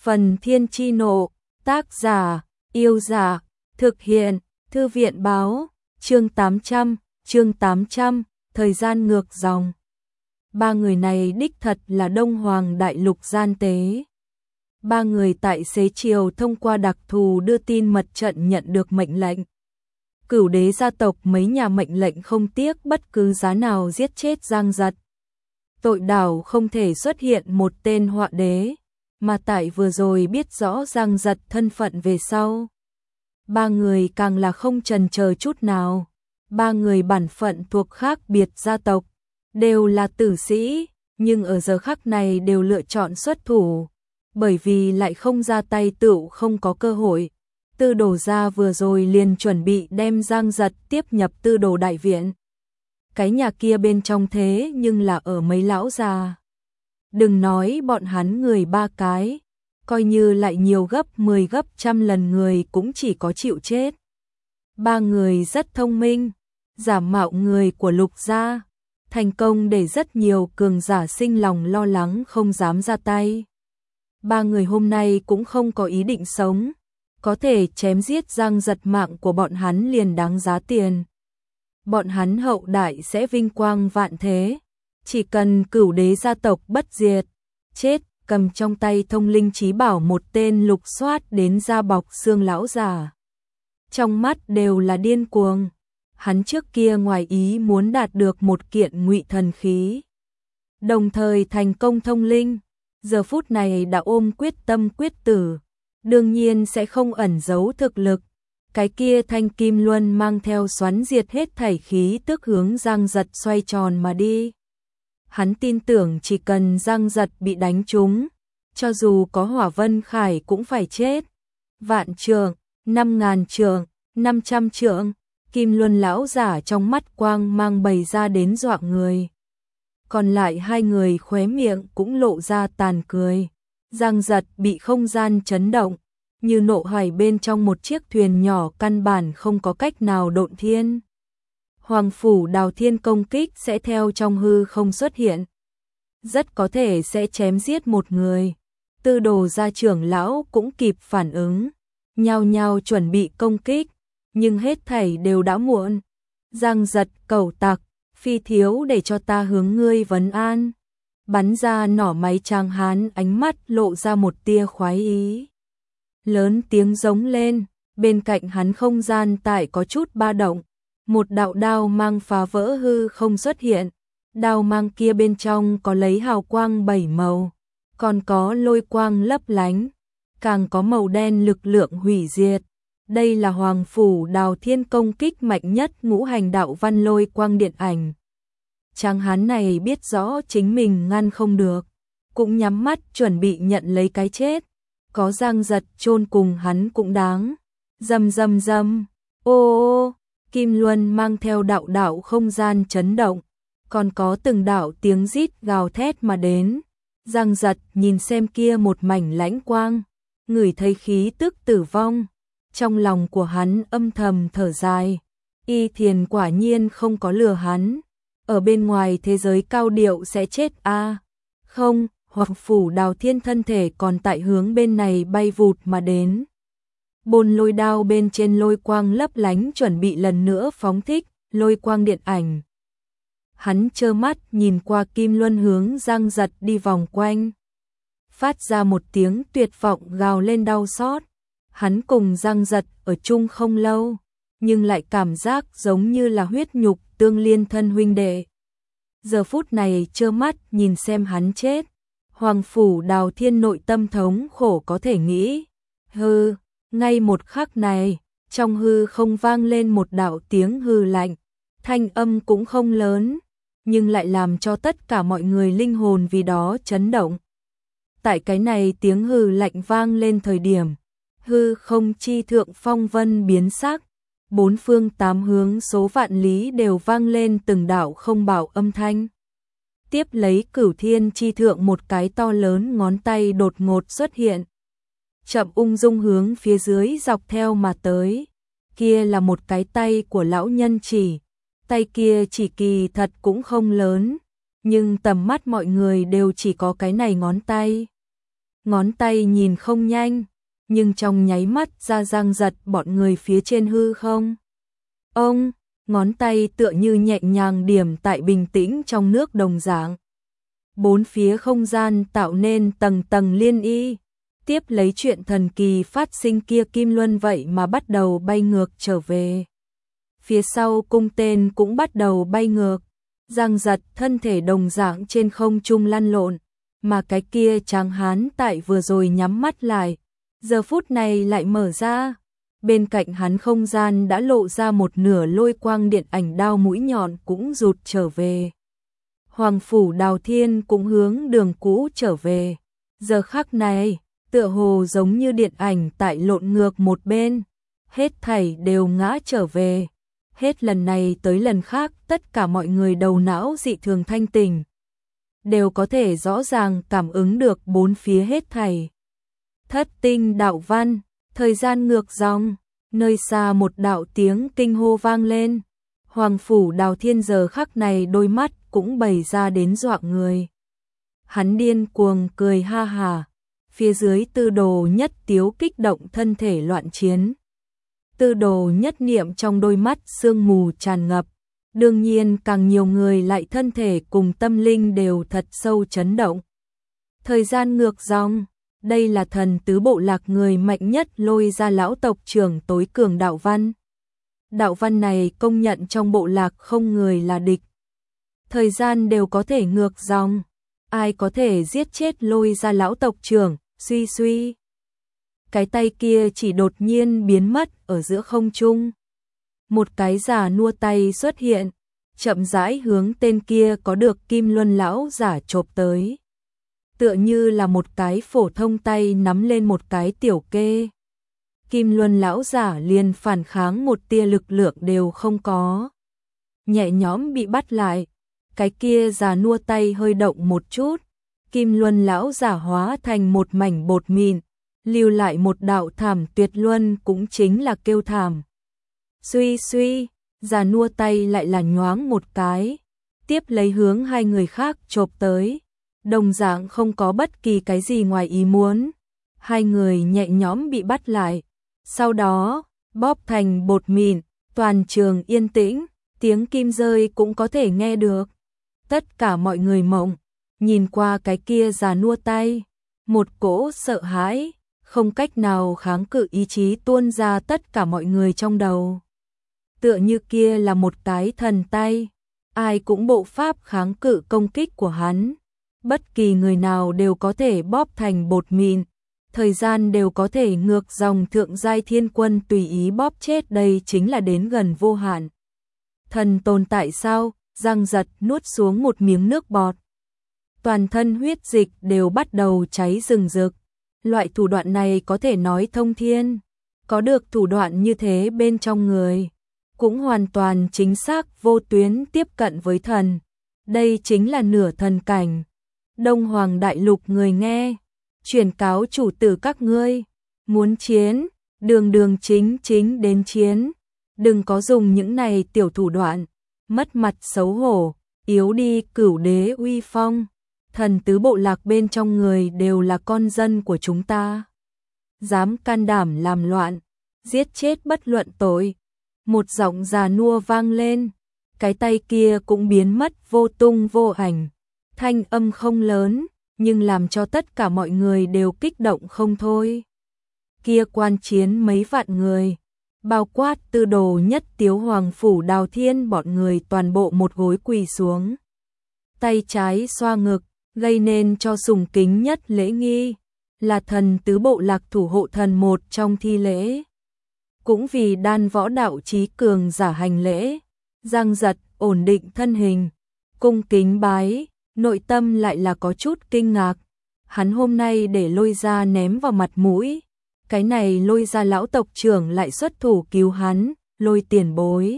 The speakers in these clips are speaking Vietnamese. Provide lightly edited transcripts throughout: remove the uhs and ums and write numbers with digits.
Phần Thiên Chi Nộ, tác giả, Yêu Giả, thực hiện, Thư viện Báo, chương 800, thời gian ngược dòng. Ba người này đích thật là Đông Hoàng Đại Lục gian tế. Ba người tại xế chiều thông qua đặc thù đưa tin mật trận nhận được mệnh lệnh. Cửu đế gia tộc mấy nhà mệnh lệnh không tiếc bất cứ giá nào giết chết Giang Giật. Tội đảo không thể xuất hiện một tên họa đế, mà tại vừa rồi biết rõ Giang Giật thân phận về sau. Ba người càng là không chần chờ chút nào. Ba người bản phận thuộc khác biệt gia tộc, đều là tử sĩ, nhưng ở giờ khắc này đều lựa chọn xuất thủ, bởi vì lại không ra tay tựu không có cơ hội. Tư Đồ gia vừa rồi liền chuẩn bị đem Giang Giật tiếp nhập Tư Đồ đại viện. Cái nhà kia bên trong thế nhưng là ở mấy lão già. Đừng nói bọn hắn người ba cái, coi như lại nhiều gấp 10 gấp trăm lần người cũng chỉ có chịu chết. Ba người rất thông minh, giả mạo người của Lục gia, thành công để rất nhiều cường giả sinh lòng lo lắng không dám ra tay. Ba người hôm nay cũng không có ý định sống, có thể chém giết Giang Giật mạng của bọn hắn liền đáng giá tiền. Bọn hắn hậu đại sẽ vinh quang vạn thế, chỉ cần cửu đế gia tộc bất diệt, chết, cầm trong tay thông linh chí bảo một tên lục soát đến da bọc xương lão già. Trong mắt đều là điên cuồng, hắn trước kia ngoài ý muốn đạt được một kiện ngụy thần khí, đồng thời thành công thông linh, giờ phút này đã ôm quyết tâm quyết tử, đương nhiên sẽ không ẩn giấu thực lực. Cái kia thanh kim luân mang theo xoắn diệt hết thảy khí tức hướng Giang Giật xoay tròn mà đi. Hắn tin tưởng chỉ cần Giang Giật bị đánh trúng, cho dù có Hỏa Vân Khải cũng phải chết. Vạn trượng, 5.000 trượng, 500 trượng, kim luân lão giả trong mắt quang mang bày ra đến dọa người. Còn lại hai người khóe miệng cũng lộ ra tàn cười. Giang Giật bị không gian chấn động, như nộ hoài bên trong một chiếc thuyền nhỏ căn bản không có cách nào độn thiên. Hoàng phủ Đào Thiên công kích sẽ theo trong hư không xuất hiện, rất có thể sẽ chém giết một người. Tư Đồ gia trưởng lão cũng kịp phản ứng, nhao nhao chuẩn bị công kích, nhưng hết thảy đều đã muộn. Giang Giật, cẩu tặc, phi thiếu để cho ta hướng ngươi vấn an. Bắn ra nỏ máy Tráng Hán ánh mắt lộ ra một tia khoái ý. Lớn tiếng giống lên, bên cạnh hắn không gian tại có chút ba động, một đạo đao mang phá vỡ hư không xuất hiện. Đao mang kia bên trong có lấy hào quang 7 màu, còn có lôi quang lấp lánh, càng có màu đen lực lượng hủy diệt. Đây là Hoàng phủ Đào Thiên công kích mạnh nhất ngũ hành đạo văn lôi quang điện ảnh. Tráng hán này biết rõ chính mình ngăn không được, cũng nhắm mắt chuẩn bị nhận lấy cái chết. Có Giang Giật chôn cùng hắn cũng đáng. Rầm rầm rầm, ô, kim luân mang theo đạo đạo không gian chấn động, còn có từng đạo tiếng rít gào thét mà đến. Giang Giật nhìn xem kia một mảnh lãnh quang, ngửi thấy khí tức tử vong, trong lòng của hắn âm thầm thở dài. Y Thiền quả nhiên không có lừa hắn, ở bên ngoài thế giới cao điệu sẽ chết a. Không, Hoàng phủ Đào Thiên thân thể còn tại hướng bên này bay vụt mà đến. Bồn lôi đao bên trên lôi quang lấp lánh chuẩn bị lần nữa phóng thích lôi quang điện ảnh. Hắn trơ mắt nhìn qua kim luân hướng Giang Giật đi vòng quanh, phát ra một tiếng tuyệt vọng gào lên đau xót. Hắn cùng Giang Giật ở chung không lâu, nhưng lại cảm giác giống như là huyết nhục tương liên thân huynh đệ. Giờ phút này trơ mắt nhìn xem hắn chết, Hoàng phủ Đào Thiên nội tâm thống khổ có thể nghĩ. Hư, ngay một khắc này, trong hư không vang lên một đạo tiếng hư lạnh, thanh âm cũng không lớn, nhưng lại làm cho tất cả mọi người linh hồn vì đó chấn động. Tại cái này tiếng hư lạnh vang lên thời điểm, hư không chi thượng phong vân biến sắc, bốn phương tám hướng số vạn lý đều vang lên từng đạo không bảo âm thanh. Tiếp lấy Cửu Thiên chi thượng một cái to lớn ngón tay đột ngột xuất hiện, chậm ung dung hướng phía dưới dọc theo mà tới. Kia là một cái tay của lão nhân chỉ, tay kia chỉ kỳ thật cũng không lớn, nhưng tầm mắt mọi người đều chỉ có cái này ngón tay. ngón tay nhìn không nhanh, nhưng trong nháy mắt ra Giang Giật bọn người phía trên hư không. Ông, ngón tay tựa như nhẹ nhàng điểm tại bình tĩnh trong nước đồng dạng. Bốn phía không gian tạo nên tầng tầng liên y, tiếp lấy chuyện thần kỳ phát sinh kia Kim Luân vậy mà bắt đầu bay ngược trở về. Phía sau cung tên cũng bắt đầu bay ngược, Giang Giật thân thể đồng dạng trên không trung lăn lộn, mà cái kia tráng hán tại vừa rồi nhắm mắt lại, giờ phút này lại mở ra. Bên cạnh hắn không gian đã lộ ra một nửa lôi quang điện ảnh đao mũi nhọn cũng rụt trở về. Hoàng phủ Đào Thiên cũng hướng đường cũ trở về. Giờ khắc này, tựa hồ giống như điện ảnh tại lộn ngược một bên, hết thảy đều ngã trở về. Hết lần này tới lần khác tất cả mọi người đầu não dị thường thanh tỉnh, đều có thể rõ ràng cảm ứng được bốn phía hết thảy. Thất tinh đạo văn, thời gian ngược dòng, nơi xa một đạo tiếng kinh hô vang lên. Hoàng phủ Đào Thiên giờ khắc này đôi mắt cũng bày ra đến dọa người. Hắn điên cuồng cười ha hà, phía dưới Tư Đồ Nhất Tiếu kích động thân thể loạn chiến. Tư Đồ Nhất Niệm trong đôi mắt sương mù tràn ngập, đương nhiên càng nhiều người lại thân thể cùng tâm linh đều thật sâu chấn động. Thời gian ngược dòng, đây là thần tứ bộ lạc người mạnh nhất lôi ra lão tộc trưởng tối cường đạo văn. Đạo văn này công nhận trong bộ lạc không người là địch. Thời gian đều có thể ngược dòng, ai có thể giết chết lôi ra lão tộc trưởng, suy suy. Cái tay kia chỉ đột nhiên biến mất ở giữa không trung. Một cái giả nua tay xuất hiện, chậm rãi hướng tên kia có được Kim Luân lão giả chộp tới. Tựa như là một cái phổ thông tay nắm lên một cái tiểu kê. Kim Luân lão giả liền phản kháng một tia lực lượng đều không có. Nhẹ nhõm bị bắt lại, cái kia già nua tay hơi động một chút. Kim Luân lão giả hóa thành một mảnh bột mịn, lưu lại một đạo thảm tuyệt luân cũng chính là kêu thảm. Suy suy, già nua tay lại là nhoáng một cái, tiếp lấy hướng hai người khác chộp tới. Đồng dạng không có bất kỳ cái gì ngoài ý muốn. Hai người nhẹ nhõm bị bắt lại. Sau đó, bóp thành bột mịn, toàn trường yên tĩnh, tiếng kim rơi cũng có thể nghe được. Tất cả mọi người mộng, nhìn qua cái kia già nua tay, một cỗ sợ hãi, không cách nào kháng cự ý chí tuôn ra tất cả mọi người trong đầu. Tựa như kia là một cái thần tay, ai cũng bộ pháp kháng cự công kích của hắn. Bất kỳ người nào đều có thể bóp thành bột mịn, thời gian đều có thể ngược dòng thượng giai thiên quân tùy ý bóp chết, đây chính là đến gần vô hạn. Thần tồn tại sao? Giang Giật nuốt xuống một miếng nước bọt. Toàn thân huyết dịch đều bắt đầu cháy rừng rực. Loại thủ đoạn này có thể nói thông thiên. Có được thủ đoạn như thế bên trong người, cũng hoàn toàn chính xác vô tuyến tiếp cận với thần. Đây chính là nửa thần cảnh. Đông Hoàng Đại Lục người nghe, truyền cáo chủ tử các ngươi, muốn chiến, đường đường chính chính đến chiến, đừng có dùng những này tiểu thủ đoạn, mất mặt xấu hổ, yếu đi cửu đế uy phong. Thần tứ bộ lạc bên trong người đều là con dân của chúng ta, dám can đảm làm loạn, giết chết bất luận tội. Một giọng già nua vang lên, cái tay kia cũng biến mất vô tung vô ảnh. Thanh âm không lớn, nhưng làm cho tất cả mọi người đều kích động không thôi. Kia quan chiến mấy vạn người, bao quát Tư Đồ Nhất Tiếu Hoàng phủ Đào Thiên bọn người toàn bộ một gối quỳ xuống. Tay trái xoa ngực, gây nên cho sùng kính nhất lễ nghi, là thần tứ bộ lạc thủ hộ thần một trong thi lễ. Cũng vì đan võ đạo trí cường giả hành lễ, Giang Giật ổn định thân hình, cung kính bái. Nội tâm lại là có chút kinh ngạc, hắn hôm nay để lôi ra ném vào mặt mũi, cái này lôi ra lão tộc trưởng lại xuất thủ cứu hắn, lôi tiền bối.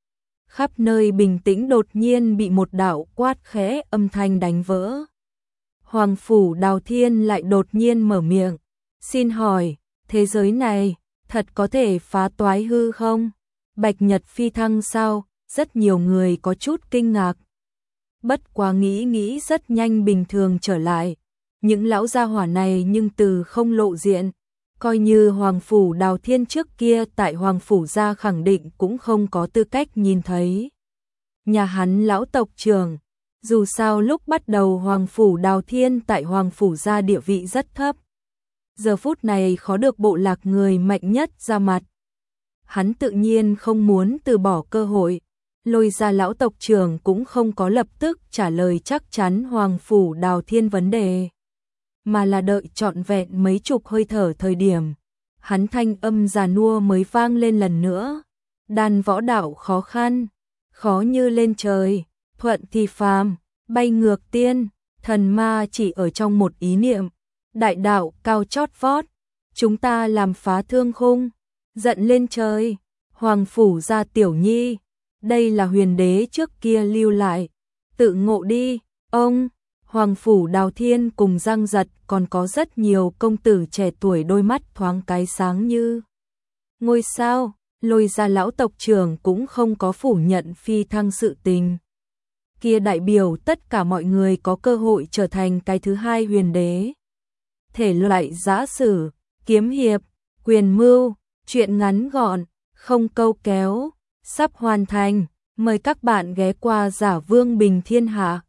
Khắp nơi bình tĩnh đột nhiên bị một đạo quát khẽ âm thanh đánh vỡ. Hoàng phủ Đào Thiên lại đột nhiên mở miệng, xin hỏi, thế giới này thật có thể phá toái hư không? Bạch Nhật phi thăng sao? Rất nhiều người có chút kinh ngạc. Bất quá nghĩ rất nhanh bình thường trở lại, những lão gia hỏa này nhưng từ không lộ diện, coi như Hoàng Phủ Đào Thiên trước kia tại Hoàng Phủ gia khẳng định cũng không có tư cách nhìn thấy. Nhà hắn lão tộc trưởng, dù sao lúc bắt đầu Hoàng Phủ Đào Thiên tại Hoàng Phủ gia địa vị rất thấp. Giờ phút này khó được bộ lạc người mạnh nhất ra mặt. Hắn tự nhiên không muốn từ bỏ cơ hội, Lôi ra lão tộc trưởng cũng không có lập tức trả lời chắc chắn Hoàng Phủ Đào Thiên vấn đề, mà là đợi trọn vẹn mấy chục hơi thở thời điểm. Hắn thanh âm già nua mới vang lên lần nữa. Đan võ đạo khó khăn, khó như lên trời, thuận thì phàm, bay ngược tiên, thần ma chỉ ở trong một ý niệm, đại đạo cao chót vót, chúng ta làm phá thương khung, giận lên trời, Hoàng Phủ gia tiểu nhi, đây là huyền đế trước kia lưu lại, tự ngộ đi, ông. Hoàng Phủ Đào Thiên cùng Giang Giật còn có rất nhiều công tử trẻ tuổi đôi mắt thoáng cái sáng như ngôi sao. Lôi ra lão tộc trưởng cũng không có phủ nhận phi thăng sự tình. Kia đại biểu tất cả mọi người có cơ hội trở thành cái thứ hai huyền đế. Thể loại giã sử, kiếm hiệp, quyền mưu, truyện ngắn gọn, không câu kéo, sắp hoàn thành. Mời các bạn ghé qua Giả Vương Bình Thiên Hạ.